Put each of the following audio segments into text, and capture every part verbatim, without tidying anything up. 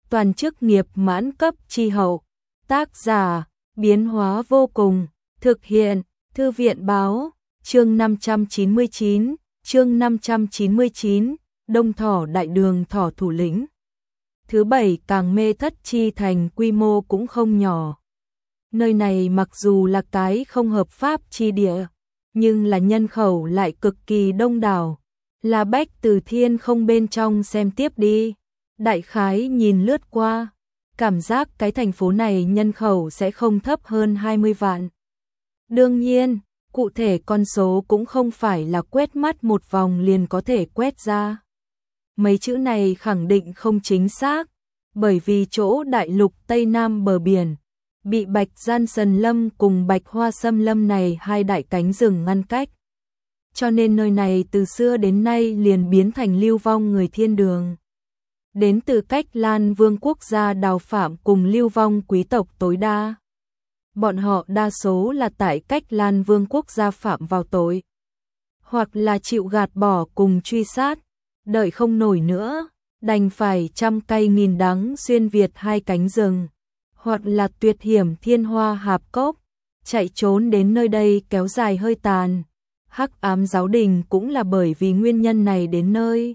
toàn chức nghiệp mãn cấp chi hậu. Tác giả, biến hóa vô cùng, thực hiện, Thư viện báo, chương năm trăm chín mươi chín, chương năm trăm chín mươi chín, Đông Thỏ Đại Đường Thỏ thủ lĩnh. Thứ bảy Càng Mê Thất Chi Thành quy mô cũng không nhỏ. Nơi này mặc dù là cái không hợp pháp chi địa, nhưng là nhân khẩu lại cực kỳ đông đảo. La Bách từ thiên không bên trong xem tiếp đi, đại khái nhìn lướt qua, cảm giác cái thành phố này nhân khẩu sẽ không thấp hơn hai mươi vạn. Đương nhiên, cụ thể con số cũng không phải là quét mắt một vòng liền có thể quét ra. Mấy chữ này khẳng định không chính xác, bởi vì chỗ đại lục Tây Nam bờ biển, bị Bạch Gian Sần Lâm cùng Bạch Hoa Sâm Lâm này hai đại cánh rừng ngăn cách. Cho nên nơi này từ xưa đến nay liền biến thành lưu vong người thiên đường. Đến từ cách Lan Vương quốc gia đào phạm cùng lưu vong quý tộc tối đa. Bọn họ đa số là tại cách Lan Vương quốc gia phạm vào tội, hoặc là chịu gạt bỏ cùng truy sát, đợi không nổi nữa, đành phải trăm cay nghìn đắng xuyên việt hai cánh rừng, hoặc là tuyệt hiểm thiên hoa hạp cốc, chạy trốn đến nơi đây kéo dài hơi tàn. Hắc ám giáo đình cũng là bởi vì nguyên nhân này đến nơi.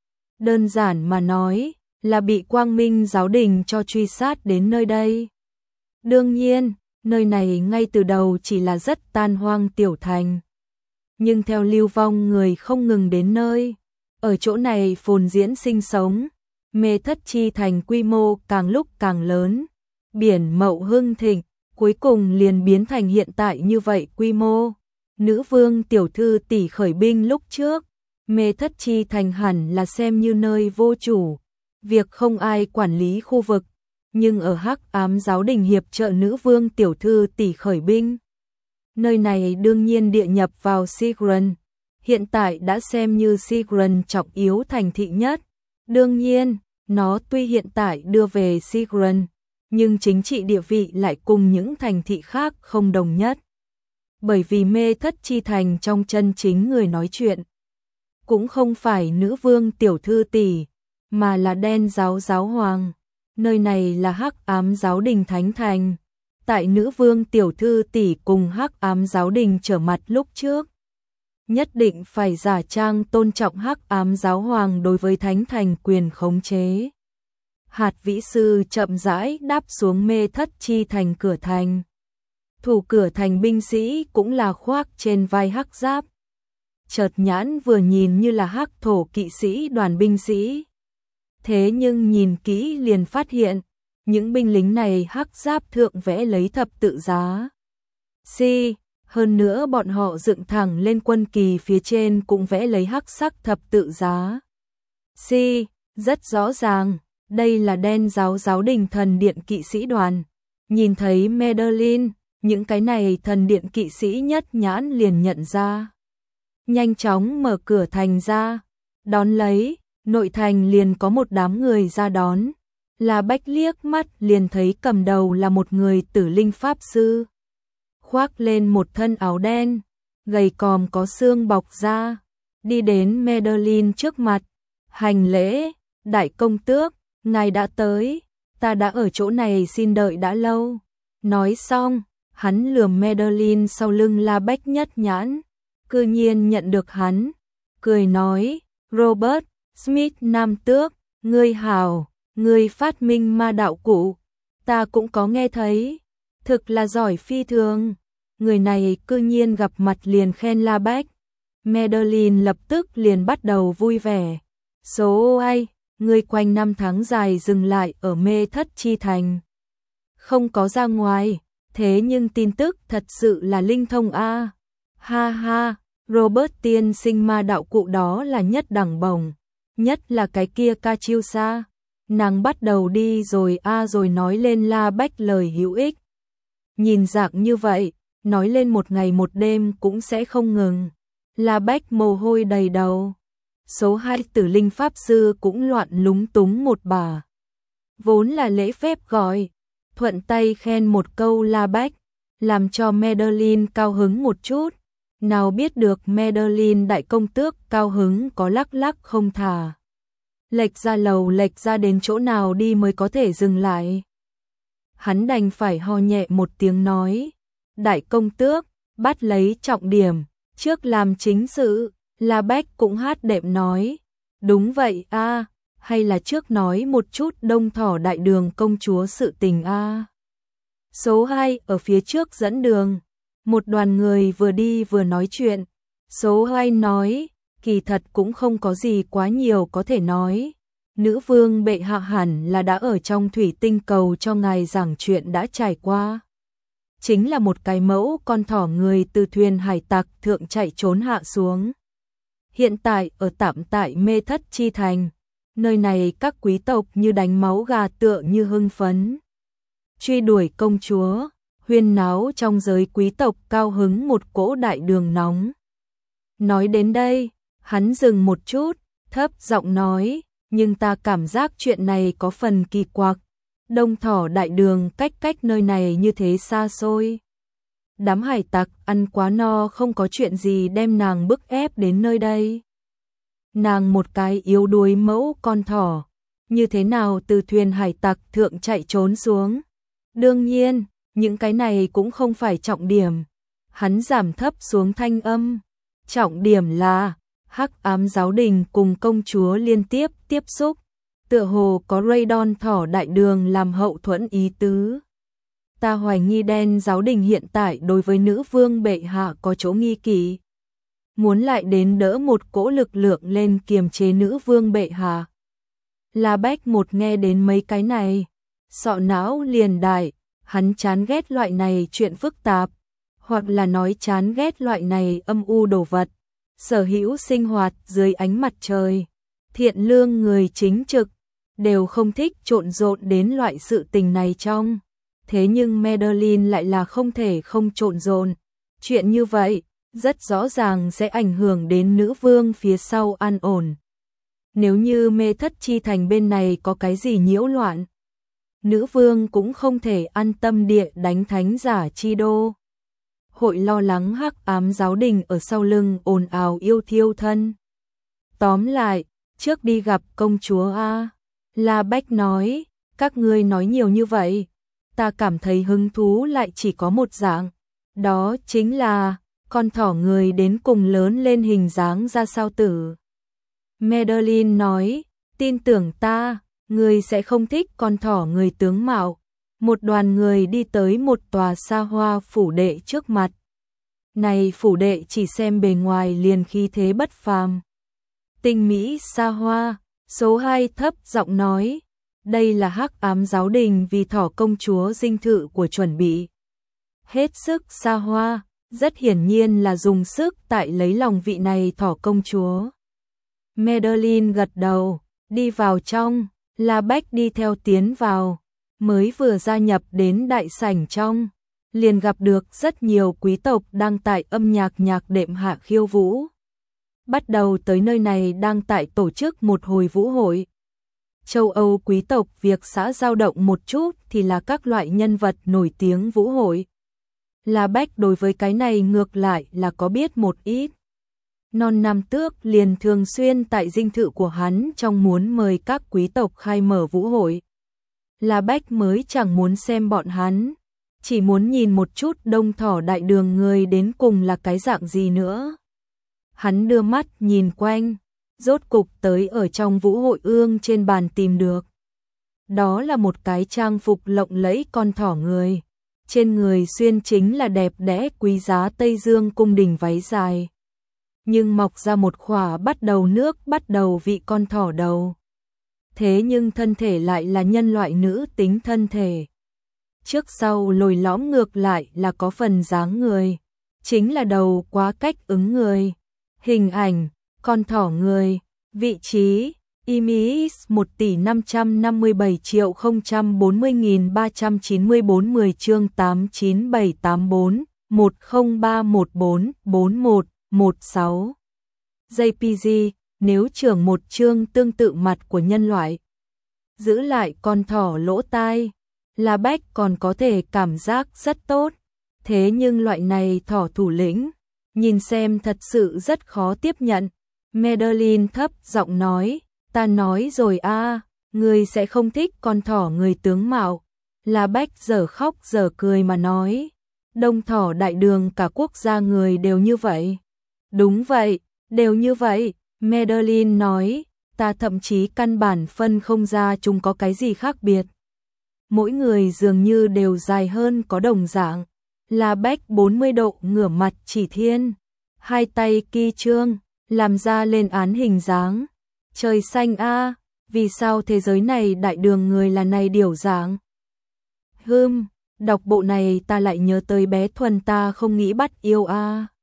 Đơn giản mà nói, là bị Quang Minh giáo đình cho truy sát đến nơi đây. Đương nhiên, nơi này ngay từ đầu chỉ là rất tan hoang tiểu thành. Nhưng theo lưu vong người không ngừng đến nơi, ở chỗ này phồn diễn sinh sống, Mê Thất Chi Thành quy mô càng lúc càng lớn, biển mậu hưng thịnh, cuối cùng liền biến thành hiện tại như vậy quy mô. Nữ vương tiểu thư tỷ khởi binh lúc trước, Mê Thất Chi Thành hẳn là xem như nơi vô chủ, việc không ai quản lý khu vực, nhưng ở Hắc Ám giáo đình hiệp trợ nữ vương tiểu thư tỷ khởi binh. Nơi này đương nhiên địa nhập vào Sigran, hiện tại đã xem như Sigran trọng yếu thành thị nhất. Đương nhiên, nó tuy hiện tại đưa về Sigran, nhưng chính trị địa vị lại cùng những thành thị khác không đồng nhất. Bởi vì Mê Thất Chi Thành trong chân chính người nói chuyện cũng không phải nữ vương tiểu thư tỷ, mà là đen giáo giáo hoàng. Nơi này là Hắc Ám giáo đình thánh thành. Tại nữ vương tiểu thư tỷ cùng Hắc Ám giáo đình trở mặt lúc trước, nhất định phải giả trang tôn trọng Hắc Ám giáo hoàng đối với thánh thành quyền khống chế. Hạt vĩ sư chậm rãi đáp xuống Mê Thất Chi Thành cửa thành. Thủ cửa thành binh sĩ cũng là khoác trên vai hắc giáp. Chợt nhãn vừa nhìn như là hắc thổ kỵ sĩ đoàn binh sĩ. Thế nhưng nhìn kỹ liền phát hiện, những binh lính này hắc giáp thượng vẽ lấy thập tự giá. Si, hơn nữa bọn họ dựng thẳng lên quân kỳ phía trên cũng vẽ lấy hắc sắc thập tự giá. Si, rất rõ ràng, đây là đen giáo giáo đình thần điện kỵ sĩ đoàn. Nhìn thấy Medellin, những cái này thần điện kỵ sĩ nhất nhãn liền nhận ra. Nhanh chóng mở cửa thành ra, đón lấy, nội thành liền có một đám người ra đón. La Bách liếc mắt liền thấy cầm đầu là một người tử linh pháp sư. Khoác lên một thân áo đen, gầy còm có xương bọc ra, đi đến Medellin trước mặt. Hành lễ, đại công tước, ngài đã tới, ta đã ở chỗ này xin đợi đã lâu. Nói xong, hắn lườm Medellin sau lưng La Bách nhất nhãn, cư nhiên nhận được hắn, cười nói, Robert Smith nam tước, ngươi hảo, ngươi phát minh ma đạo cụ, ta cũng có nghe thấy, thực là giỏi phi thường. Người này cư nhiên gặp mặt liền khen La Bách. Medellin lập tức liền bắt đầu vui vẻ. Số ai, ngươi quanh năm tháng dài dừng lại ở Mê Thất Chi Thành, không có ra ngoài. Thế nhưng tin tức thật sự là linh thông a. Ha ha, Robert tiên sinh ma đạo cụ đó là nhất đẳng bổng, nhất là cái kia ca chiêu xa. Nàng bắt đầu đi rồi a rồi nói lên La Bách lời hữu ích. Nhìn dạng như vậy, nói lên một ngày một đêm cũng sẽ không ngừng. La Bách mồ hôi đầy đầu. Số hai tử linh pháp sư cũng loạn lúng túng một bà. Vốn là lễ phép gọi, thuận tay khen một câu La Bách, làm cho Medellin cao hứng một chút. Nào biết được Medellin đại công tước cao hứng có lắc lắc không thả. lệch ra lầu lệch ra đến chỗ nào đi mới có thể dừng lại. Hắn đành phải ho nhẹ một tiếng nói, đại công tước, bắt lấy trọng điểm, trước làm chính sự. La Bách cũng hát đệm nói, đúng vậy a, hay là trước nói một chút Đông Thỏ Đại Đường công chúa sự tình a. Số hai ở phía trước dẫn đường, một đoàn người vừa đi vừa nói chuyện. Số hai nói, kỳ thật cũng không có gì quá nhiều có thể nói. Nữ vương bệ hạ hẳn là đã ở trong thủy tinh cầu cho ngài giảng chuyện đã trải qua. Chính là một cái mẫu con thỏ người từ thuyền hải tặc thượng chạy trốn hạ xuống. Hiện tại ở tạm tại Mê Thất Chi Thành, nơi này các quý tộc như đánh máu gà tựa như hưng phấn. Truy đuổi công chúa, huyên náo trong giới quý tộc cao hứng một cỗ đại đường nóng. Nói đến đây, hắn dừng một chút, thấp giọng nói, nhưng ta cảm giác chuyện này có phần kỳ quặc. Đông Thỏ Đại Đường cách cách nơi này như thế xa xôi. Đám hải tặc ăn quá no không có chuyện gì đem nàng bức ép đến nơi đây. Nàng một cái yếu đuối mẫu con thỏ, như thế nào từ thuyền hải tặc thượng chạy trốn xuống. Đương nhiên, những cái này cũng không phải trọng điểm. Hắn giảm thấp xuống thanh âm. Trọng điểm là, Hắc Ám Giáo Đình cùng công chúa liên tiếp tiếp xúc. Tựa hồ có Raydon Thỏ Đại Đường làm hậu thuẫn ý tứ. Ta hoài nghi đen giáo đình hiện tại đối với nữ vương bệ hạ có chỗ nghi kỵ. Muốn lại đến đỡ một cỗ lực lượng lên kiềm chế nữ vương bệ hạ. La Bách một nghe đến mấy cái này, sọ não liền đại, hắn chán ghét loại này chuyện phức tạp, hoặc là nói chán ghét loại này âm u đồ vật. Sở hữu sinh hoạt dưới ánh mặt trời, thiện lương người chính trực, đều không thích trộn rộn đến loại sự tình này trong. Thế nhưng Madeline lại là không thể không trộn rộn. Chuyện như vậy, rất rõ ràng sẽ ảnh hưởng đến nữ vương phía sau an ổn. Nếu như Mê Thất Chi Thành bên này có cái gì nhiễu loạn, nữ vương cũng không thể an tâm địa đánh thánh giả chi đô. Hội lo lắng Hắc Ám Giáo Đình ở sau lưng ồn ào yêu thiêu thân. Tóm lại, trước đi gặp công chúa a. La Bách nói, các ngươi nói nhiều như vậy, ta cảm thấy hứng thú lại chỉ có một dạng, đó chính là con thỏ người đến cùng lớn lên hình dáng ra sao tử. Madeline nói, tin tưởng ta, ngươi sẽ không thích con thỏ người tướng mạo. Một đoàn người đi tới một tòa xa hoa phủ đệ trước mặt. Này phủ đệ chỉ xem bề ngoài liền khí thế bất phàm. Tinh mỹ xa hoa, số hai thấp giọng nói, đây là Hắc Ám Giáo Đình vì thỏ công chúa dinh thự của chuẩn bị. Hết sức xa hoa, rất hiển nhiên là dùng sức tại lấy lòng vị này thỏ công chúa. Madeline gật đầu, đi vào trong, La Bách đi theo tiến vào, mới vừa gia nhập đến đại sảnh trong, liền gặp được rất nhiều quý tộc đang tại âm nhạc nhạc đệm hạ khiêu vũ. Bắt đầu tới nơi này đang tại tổ chức một hồi vũ hội. Châu Âu quý tộc việc xã dao động một chút thì là các loại nhân vật nổi tiếng vũ hội. La Bách đối với cái này ngược lại là có biết một ít. Non Nam Tước liền thường xuyên tại dinh thự của hắn trong muốn mời các quý tộc khai mở vũ hội. La Bách mới chẳng muốn xem bọn hắn, chỉ muốn nhìn một chút Đông Thỏ Đại Đường người đến cùng là cái dạng gì nữa. Hắn đưa mắt nhìn quanh, rốt cục tới ở trong vũ hội ương trên bàn tìm được. Đó là một cái trang phục lộng lẫy con thỏ người, trên người xuyên chính là đẹp đẽ quý giá Tây Dương cung đình váy dài. Nhưng mọc ra một khỏa bắt đầu nước bắt đầu vị con thỏ đầu. Thế nhưng thân thể lại là nhân loại nữ tính thân thể. Trước sau lồi lõm ngược lại là có phần dáng người, chính là đầu quá cách ứng người. Hình ảnh, con thỏ người, vị trí, Imis một tỷ năm trăm năm mươi bảy triệu không trăm bốn mươi nghìn ba trăm chín mươi bốn mười chương tám chín bảy tám bốn một không ba một bốn bốn một một sáu gi pê giê, nếu trưởng một chương tương tự mặt của nhân loại. Giữ lại con thỏ lỗ tai, La Bách còn có thể cảm giác rất tốt, thế nhưng loại này thỏ thủ lĩnh, nhìn xem thật sự rất khó tiếp nhận. Madeline thấp giọng nói, Ta nói rồi a, người sẽ không thích con thỏ người tướng mạo. La Bách giờ khóc giờ cười mà nói. Đông thỏ đại đường cả quốc gia người đều như vậy. Đúng vậy, đều như vậy, Madeline nói, ta thậm chí căn bản phân không ra chúng có cái gì khác biệt. Mỗi người dường như đều dài hơn có đồng dạng. La Bách bốn mươi độ ngửa mặt chỉ thiên, hai tay ki trương, làm ra lên án hình dáng. Trời xanh a, vì sao thế giới này đại đường người là này điểu dạng? Hừm, đọc bộ này ta lại nhớ tới bé Thuần ta không nghĩ bắt yêu a.